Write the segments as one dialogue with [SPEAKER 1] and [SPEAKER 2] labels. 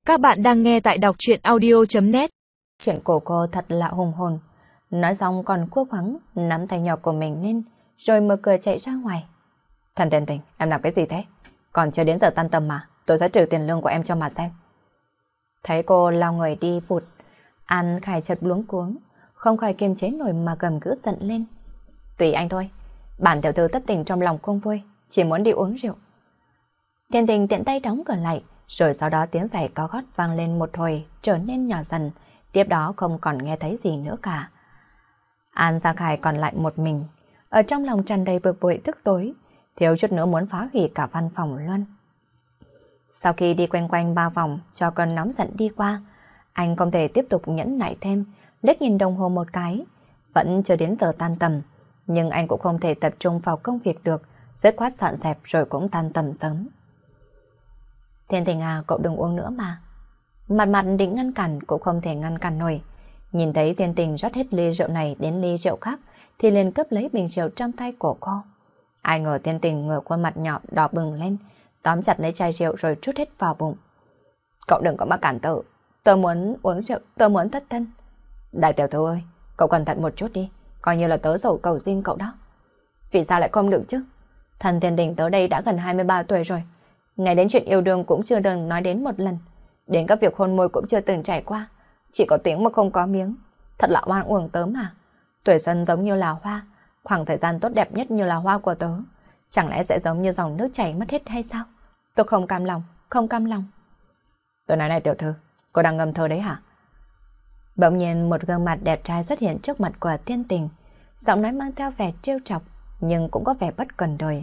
[SPEAKER 1] Các bạn đang nghe tại đọc truyện audio.net.
[SPEAKER 2] Chuyện của cô thật là hùng hồn. Nói xong còn cố gắng nắm tay nhỏ của mình lên, rồi mở cửa chạy ra ngoài. Thần Tiền Tình, em làm cái gì thế? Còn chưa đến giờ tan tầm mà, tôi sẽ trừ tiền lương của em cho mà xem. Thấy cô lao người đi vụt, An Khải chợt luống cuống, không khỏi kiềm chế nổi mà gầm gừ giận lên. Tùy anh thôi, bản tiểu thư tất tình trong lòng không vui, chỉ muốn đi uống rượu. Tiền Tình tiện tay đóng cửa lại, rồi sau đó tiếng giày cao gót vang lên một hồi, trở nên nhỏ dần, tiếp đó không còn nghe thấy gì nữa cả. An Gia Khải còn lại một mình, ở trong lòng tràn đầy bực bội tức tối, thiếu chút nữa muốn phá hủy cả văn phòng luôn. Sau khi đi quanh quanh 3 vòng cho cơn nóng giận đi qua, anh không thể tiếp tục nhẫn nại thêm, liếc nhìn đồng hồ một cái, vẫn chưa đến giờ tan tầm, nhưng anh cũng không thể tập trung vào công việc được, dứt khoát dọn dẹp rồi cũng tan tầm sớm. Thiên Tình à, cậu đừng uống nữa mà. Mặt mặt định ngăn cản cũng không thể ngăn cản nổi. Nhìn thấy Thiên Tình rót hết ly rượu này đến ly rượu khác thì liền cấp lấy bình rượu trong tay của cô. Ai ngờ Thiên Tình ngửa khuôn mặt nhỏ đỏ bừng lên, tóm chặt lấy chai rượu rồi trút hết vào bụng. Cậu đừng có mà cản tớ, tớ muốn uống rượu, tớ muốn thất thân. Đại tiểu thư ơi, cậu cẩn thận một chút đi, coi như là tớ dầu cầu xin cậu đó. Vì sao lại không được chứ? Thần Thiên Tình tớ đây đã gần 23 tuổi rồi. Ngay đến chuyện yêu đương cũng chưa từng nói đến một lần, đến các việc hôn môi cũng chưa từng trải qua, chỉ có tiếng mà không có miếng. Thật là oan uổng tớ mà. Tuổi xuân giống như là hoa, khoảng thời gian tốt đẹp nhất như là hoa của tớ, chẳng lẽ sẽ giống như dòng nước chảy mất hết hay sao? Tôi không cam lòng, không cam lòng. Tôi nói này tiểu thư, cô đang ngâm thơ đấy hả? Bỗng nhiên một gương mặt đẹp trai xuất hiện trước mặt của Thiên Tình, giọng nói mang theo vẻ trêu chọc nhưng cũng có vẻ bất cần đời.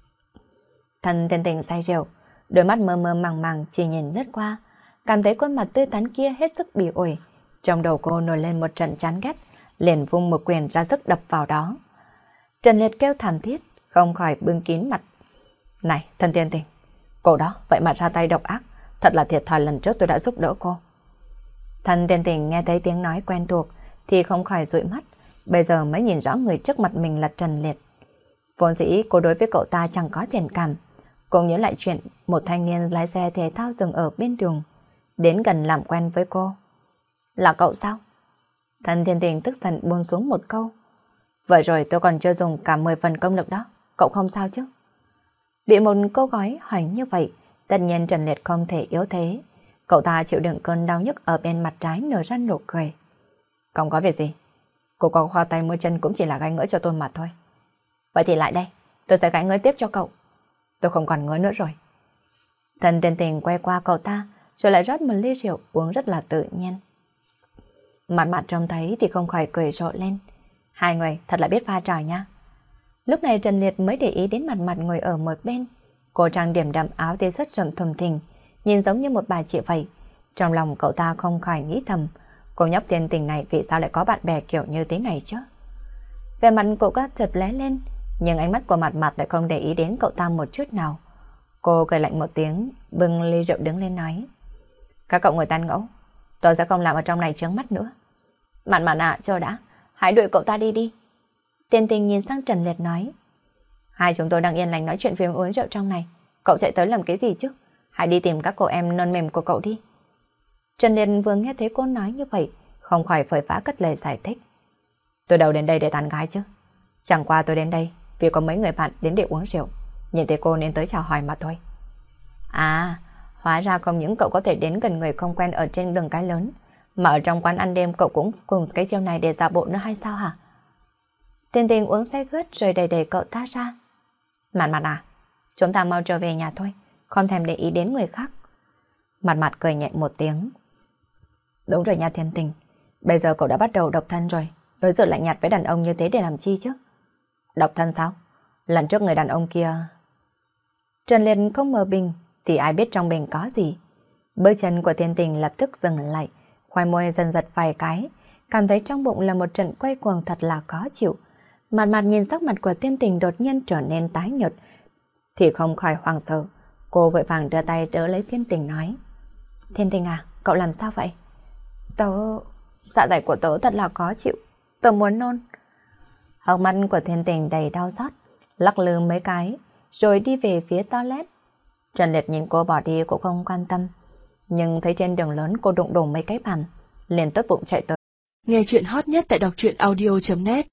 [SPEAKER 2] Thần Thiên Tình say rượu, đôi mắt mơ mơ màng màng chỉ nhìn lướt qua, cảm thấy khuôn mặt tươi tắn kia hết sức bỉ ổi. Trong đầu cô nổi lên một trận chán ghét, liền vung một quyền ra sức đập vào đó. Trần Liệt kêu thảm thiết, không khỏi bưng kín mặt. Này, Thần Thiên Tình, cô đó vậy mà ra tay độc ác, thật là thiệt thòi lần trước tôi đã giúp đỡ cô. Thần Thiên Tình nghe thấy tiếng nói quen thuộc thì không khỏi dụi mắt, bây giờ mới nhìn rõ người trước mặt mình là Trần Liệt. Vốn dĩ cô đối với cậu ta chẳng có thiện cảm. Cô nhớ lại chuyện một thanh niên lái xe thể thao dừng ở bên đường, đến gần làm quen với cô. Là cậu sao? Thần Thiên Tình tức giận buông xuống một câu. Vậy rồi tôi còn chưa dùng cả 10 phần công lực đó, cậu không sao chứ? Bị một câu gói hỏi như vậy, tất nhiên Trần Liệt không thể yếu thế. Cậu ta chịu đựng cơn đau nhức ở bên mặt trái nở ra nụ cười. Không có việc gì, cô có khoa tay mua chân cũng chỉ là gai ngỡ cho tôi mà thôi. Vậy thì lại đây, tôi sẽ gãi ngới tiếp cho cậu. Tôi không còn ngứa nữa rồi. Thần Thiên Tình quay qua cậu ta, rồi lại rót một ly rượu uống rất là tự nhiên. Mặt mặt trông thấy thì không khỏi cười rộ lên. Hai người thật là biết pha trò nha. Lúc này Trần Liệt mới để ý đến mặt mặt ngồi ở một bên. Cô trang điểm đậm áo tê rất rộng thùng thình, nhìn giống như một bà chị vậy. Trong lòng cậu ta không khỏi nghĩ thầm, cô nhóc Thiên Tình này vì sao lại có bạn bè kiểu như thế này chứ? Vẻ mặt cậu ta chợt lóe lên, nhưng ánh mắt của mặt mặt lại không để ý đến cậu ta một chút nào. Cô cười lạnh một tiếng, bưng ly rượu đứng lên nói. Các cậu ngồi tán gẫu, tôi sẽ không làm ở trong này chướng mắt nữa. Mặt mặt à, chờ đã, hãy đuổi cậu ta đi đi. Thiên Tình nhìn sang Trần Liệt nói. Hai chúng tôi đang yên lành nói chuyện phim uống rượu trong này, cậu chạy tới làm cái gì chứ? Hãy đi tìm các cô em non mềm của cậu đi. Trần Liệt vừa nghe thấy cô nói như vậy, không khỏi vội vã cất lời giải thích. Tôi đâu đến đây để tán gái chứ. Chẳng qua tôi đến đây vì có mấy người bạn đến để uống rượu, nhìn thấy cô nên tới chào hỏi mà thôi. À, hóa ra không những cậu có thể đến gần người không quen ở trên đường cái lớn, mà ở trong quán ăn đêm cậu cũng cùng cái chiêu này để giả bộ nữa hay sao hả? Thiên Tình uống say khướt rồi đẩy cậu ta ra. Mặt mặt à, chúng ta mau trở về nhà thôi, không thèm để ý đến người khác. Mặt mặt cười nhẹ một tiếng. Đúng rồi nha Thiên Tình, bây giờ cậu đã bắt đầu độc thân rồi, đối xử lạnh nhạt với đàn ông như thế để làm chi chứ? Độc thân sao? Lần trước người đàn ông kia... Trần Liệt không mở bình thì ai biết trong bình có gì. Bước chân của Thiên Tình lập tức dừng lại, khoai môi dần giật vài cái, cảm thấy trong bụng là một trận quay cuồng thật là khó chịu. Mặt mặt nhìn sắc mặt của Thiên Tình đột nhiên trở nên tái nhợt thì không khỏi hoảng sợ. Cô vội vàng đưa tay đỡ lấy Thiên Tình nói. Thiên Tình à, cậu làm sao vậy? Dạ dày của tớ thật là khó chịu, tớ muốn nôn. Hốc mắt của Thiên Tình đầy đau xót, lắc lư mấy cái rồi đi về phía toilet. Trần Liệt nhìn cô bỏ đi cũng không quan tâm, Nhưng thấy trên đường lớn cô đụng đổ mấy cái bàn, liền tốt bụng chạy tới.
[SPEAKER 1] Nghe chuyện hot nhất tại đọc truyện audio.net